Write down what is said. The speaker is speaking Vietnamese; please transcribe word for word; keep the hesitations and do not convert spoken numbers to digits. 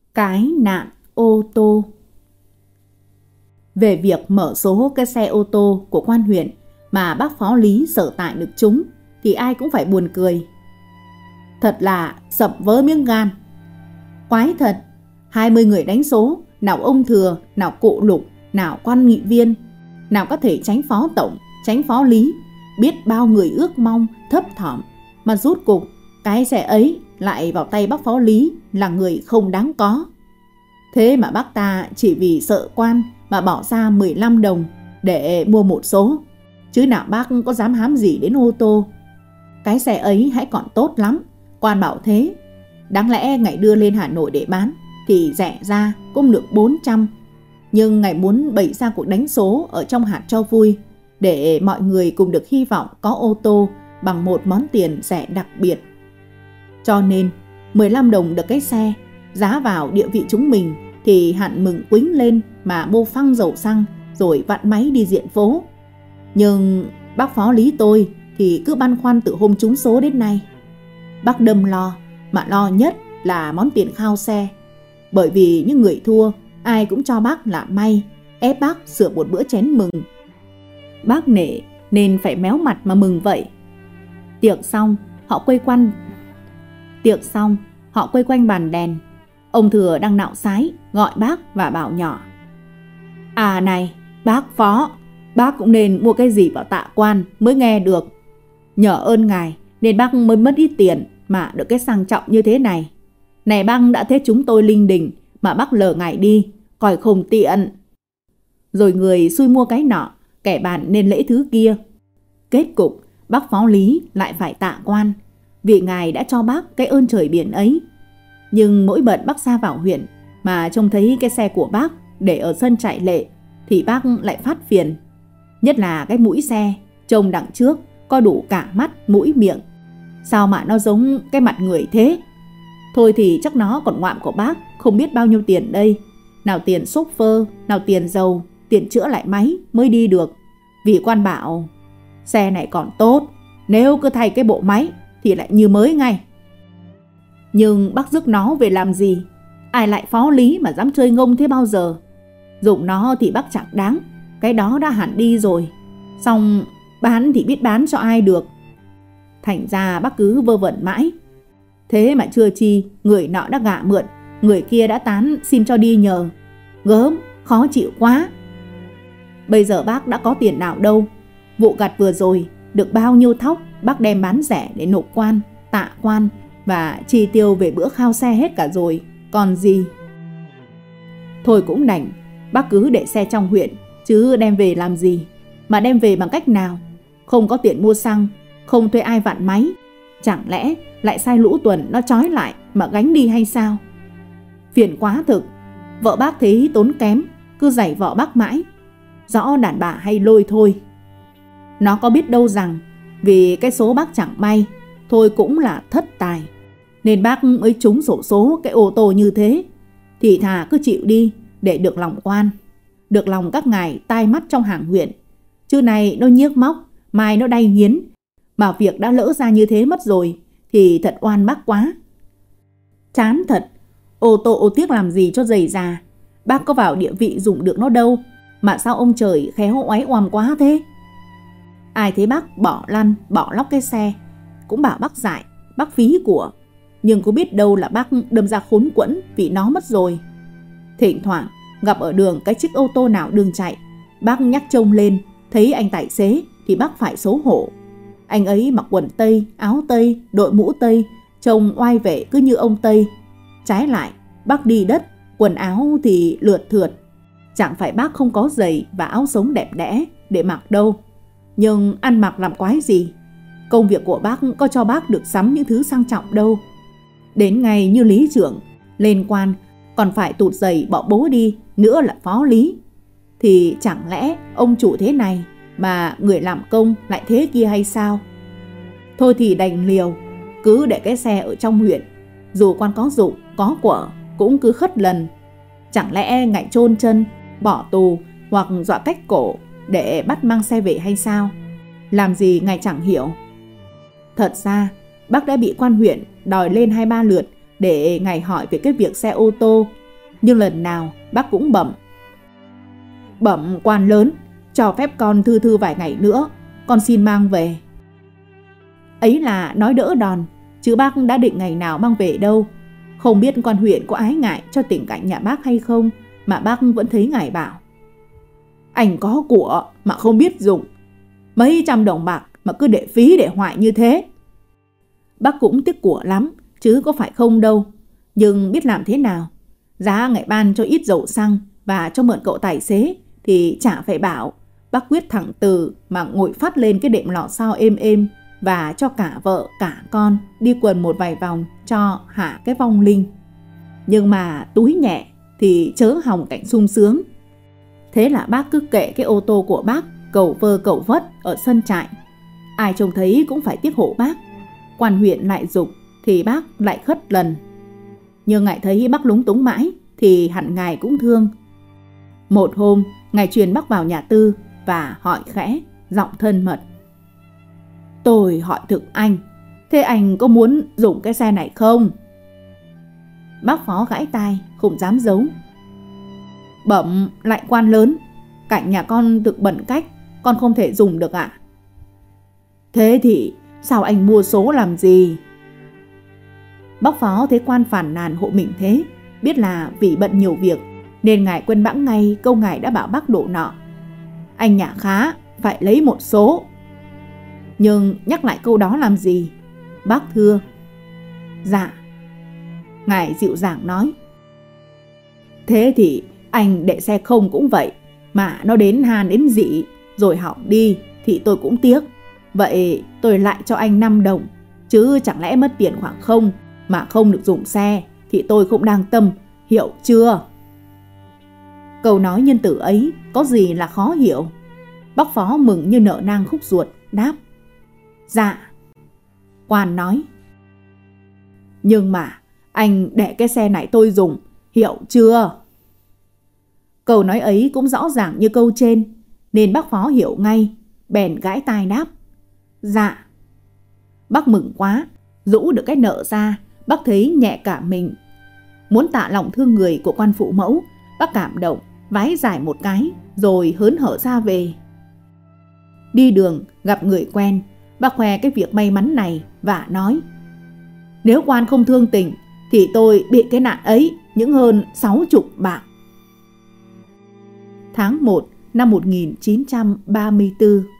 Cái nạn ô tô. Về việc mở số cái xe ô tô của quan huyện mà bác phó Lý sở tại được trúng thì ai cũng phải buồn cười. Thật là sập vỡ miếng gan. Quái thật, hai mươi người đánh số, nào ông Thừa, nào cụ Lục, nào quan nghị viên, nào có thể tránh phó tổng, tránh phó Lý, biết bao người ước mong, thấp thỏm, mà rút cục cái xe ấy lại vào tay bác phó Lý là người không đáng có. Thế mà bác ta chỉ vì sợ quan mà bỏ ra mười lăm đồng để mua một số, chứ nào bác có dám hám gì đến ô tô. Cái xe ấy hãy còn tốt lắm, quan bảo thế. Đáng lẽ ngày đưa lên Hà Nội để bán thì rẻ ra cũng được bốn trăm, nhưng ngày muốn bày ra cuộc đánh số ở trong hạt cho vui, để mọi người cùng được hy vọng có ô tô bằng một món tiền rẻ đặc biệt. Cho nên mười lăm đồng được cái xe, giá vào địa vị chúng mình thì hẳn mừng quính lên mà mua phăng dầu xăng rồi vặn máy đi diện phố. Nhưng bác phó Lý tôi thì cứ băn khoăn từ hôm trúng số đến nay. Bác đâm lo, mà lo nhất là món tiền khao xe. Bởi vì những người thua ai cũng cho bác là may, ép bác sửa một bữa chén mừng. Bác nể nên phải méo mặt mà mừng vậy. Tiệc xong họ quây quanh Tiệc xong họ quây quanh bàn đèn. Ông Thừa đang nạo sái gọi bác và bảo nhỏ: À này bác phó, bác cũng nên mua cái gì vào tạ quan mới nghe được. Nhờ ơn ngài nên bác mới mất ít tiền mà được cái sang trọng như thế này. Này bác đã thế chúng tôi linh đình mà bác lờ ngài đi, coi không tiện. Rồi người xui mua cái nọ, kẻ bàn nên lễ thứ kia. Kết cục bác phó Lý lại phải tạ quan, vì ngài đã cho bác cái ơn trời biển ấy. Nhưng mỗi bận bác ra vào huyện mà trông thấy cái xe của bác để ở sân chạy lệ thì bác lại phát phiền. Nhất là cái mũi xe trông đằng trước có đủ cả mắt, mũi, miệng. Sao mà nó giống cái mặt người thế? Thôi thì chắc nó còn ngoạm của bác không biết bao nhiêu tiền đây. Nào tiền xốp phơ, nào tiền dầu, tiền chữa lại máy mới đi được. Vì quan bảo xe này còn tốt, nếu cứ thay cái bộ máy thì lại như mới ngay. Nhưng bác rước nó về làm gì? Ai lại phó Lý mà dám chơi ngông thế bao giờ? Dùng nó thì bác chẳng đáng, cái đó đã hẳn đi rồi. Xong bán thì biết bán cho ai được. Thành ra bác cứ vơ vẩn mãi. Thế mà chưa chi, người nọ đã gạ mượn, người kia đã tán xin cho đi nhờ. Gớm, khó chịu quá. Bây giờ bác đã có tiền nào đâu. Vụ gặt vừa rồi được bao nhiêu thóc bác đem bán rẻ để nộp quan, tạ quan và chi tiêu về bữa khao xe hết cả rồi, còn gì. Thôi cũng đành, bác cứ để xe trong huyện, chứ đem về làm gì. Mà đem về bằng cách nào? Không có tiền mua xăng, không thuê ai vặn máy, chẳng lẽ lại sai lũ tuần nó trói lại mà gánh đi hay sao? Phiền quá thực. Vợ bác thấy tốn kém, cứ giày vợ bác mãi. Rõ đàn bà hay lôi thôi. Nó có biết đâu rằng vì cái số bác chẳng may, thôi cũng là thất tài, nên bác mới trúng xổ số cái ô tô như thế. Thì thà cứ chịu đi để được lòng quan, được lòng các ngài tai mắt trong hàng huyện. Chứ này nó nhiếc móc, mai nó đay nghiến, mà việc đã lỡ ra như thế mất rồi thì thật oan bác quá. Chán thật, ô tô ô tiếc làm gì cho dày già. Bác có vào địa vị dùng được nó đâu, mà sao ông trời khéo oái oăm quá thế? Ai thấy bác bỏ lăn, bỏ lóc cái xe cũng bảo bác dại, bác phí của. Nhưng có biết đâu là bác đâm ra khốn quẫn vì nó mất rồi. Thỉnh thoảng gặp ở đường cái chiếc ô tô nào đường chạy, bác nhắc trông lên, thấy anh tài xế thì bác phải xấu hổ. Anh ấy mặc quần tây, áo tây, đội mũ tây, trông oai vệ cứ như ông Tây. Trái lại, bác đi đất, quần áo thì lượt thượt. Chẳng phải bác không có giày và áo sống đẹp đẽ để mặc đâu. Nhưng ăn mặc làm quái gì? Công việc của bác có cho bác được sắm những thứ sang trọng đâu. Đến ngày như lý trưởng lên quan còn phải tụt giày bỏ bố đi, nữa là phó Lý. Thì chẳng lẽ ông chủ thế này mà người làm công lại thế kia hay sao? Thôi thì đành liều, cứ để cái xe ở trong huyện. Dù quan có dụng, có quở cũng cứ khất lần. Chẳng lẽ ngại chôn chân, bỏ tù hoặc dọa cách cổ để bắt mang xe về hay sao? Làm gì ngài chẳng hiểu. Thật ra bác đã bị quan huyện đòi lên hai ba lượt để ngài hỏi về cái việc xe ô tô Nhưng lần nào bác cũng bẩm: "Bẩm quan lớn, cho phép con thư thư vài ngày nữa, con xin mang về." Ấy là nói đỡ đòn, chứ bác đã định ngày nào mang về đâu. Không biết quan huyện có ái ngại cho tình cảnh nhà bác hay không, mà bác vẫn thấy ngài bảo: "Anh có của mà không biết dùng, mấy trăm đồng bạc mà cứ để phí để hoại như thế." Bác cũng tiếc của lắm, chứ có phải không đâu. Nhưng biết làm thế nào, giá ngài ban cho ít dầu xăng và cho mượn cậu tài xế thì chả phải bảo. Bác quyết thẳng từ mà ngồi phát lên cái đệm lò xo êm êm, và cho cả vợ cả con đi quần một vài vòng cho hạ cái vong linh. Nhưng mà túi nhẹ thì chớ hòng cảnh sung sướng. Thế là bác cứ kệ cái ô tô của bác cầu vơ cầu vất ở sân trại. Ai trông thấy cũng phải tiếc hộ bác. Quan huyện lại giục thì bác lại khất lần. Nhưng ngài thấy bác lúng túng mãi thì hẳn ngài cũng thương. Một hôm, ngài truyền bác vào nhà tư và hỏi khẽ, giọng thân mật: "Tôi hỏi thực anh, thế anh có muốn dùng cái xe này không?" Bác Phó gãi tai, không dám giấu: "Bẩm lại quan lớn, cảnh nhà con thực bẩn cách, con không thể dùng được ạ." "Thế thì sao anh mua số làm gì?" Bác Phó thấy quan phàn nàn hộ mình thế, biết là vì bận nhiều việc, nên ngài quên bẵng ngay câu ngài đã bảo bác độ nọ: "Anh nhà khá, phải lấy một số." Nhưng nhắc lại câu đó làm gì? Bác thưa: "Dạ." Ngài dịu dàng nói: "Thế thì anh để xe không cũng vậy, mà nó đến han đến dị rồi hỏng đi thì tôi cũng tiếc. Vậy tôi lại cho anh năm đồng, chứ chẳng lẽ mất tiền khoảng không mà không được dùng xe thì tôi cũng đang tâm, hiểu chưa?" Câu nói nhân tử ấy có gì là khó hiểu. Bác Phó mừng như nở nang khúc ruột, đáp: "Dạ." Quan nói: "Nhưng mà anh để cái xe này tôi dùng, hiểu chưa?" Câu nói ấy cũng rõ ràng như câu trên, nên bác Phó hiểu ngay, bèn gãi tai đáp: "Dạ." Bác mừng quá, rũ được cái nợ ra, bác thấy nhẹ cả mình. Muốn tạ lòng thương người của quan phụ mẫu, bác cảm động, vái giải một cái, rồi hớn hở ra về. Đi đường, gặp người quen, bác khoe cái việc may mắn này và nói: "Nếu quan không thương tình, thì tôi bị cái nạn ấy những hơn sáu chục bạc." Tháng một năm một nghìn chín trăm ba mươi tư.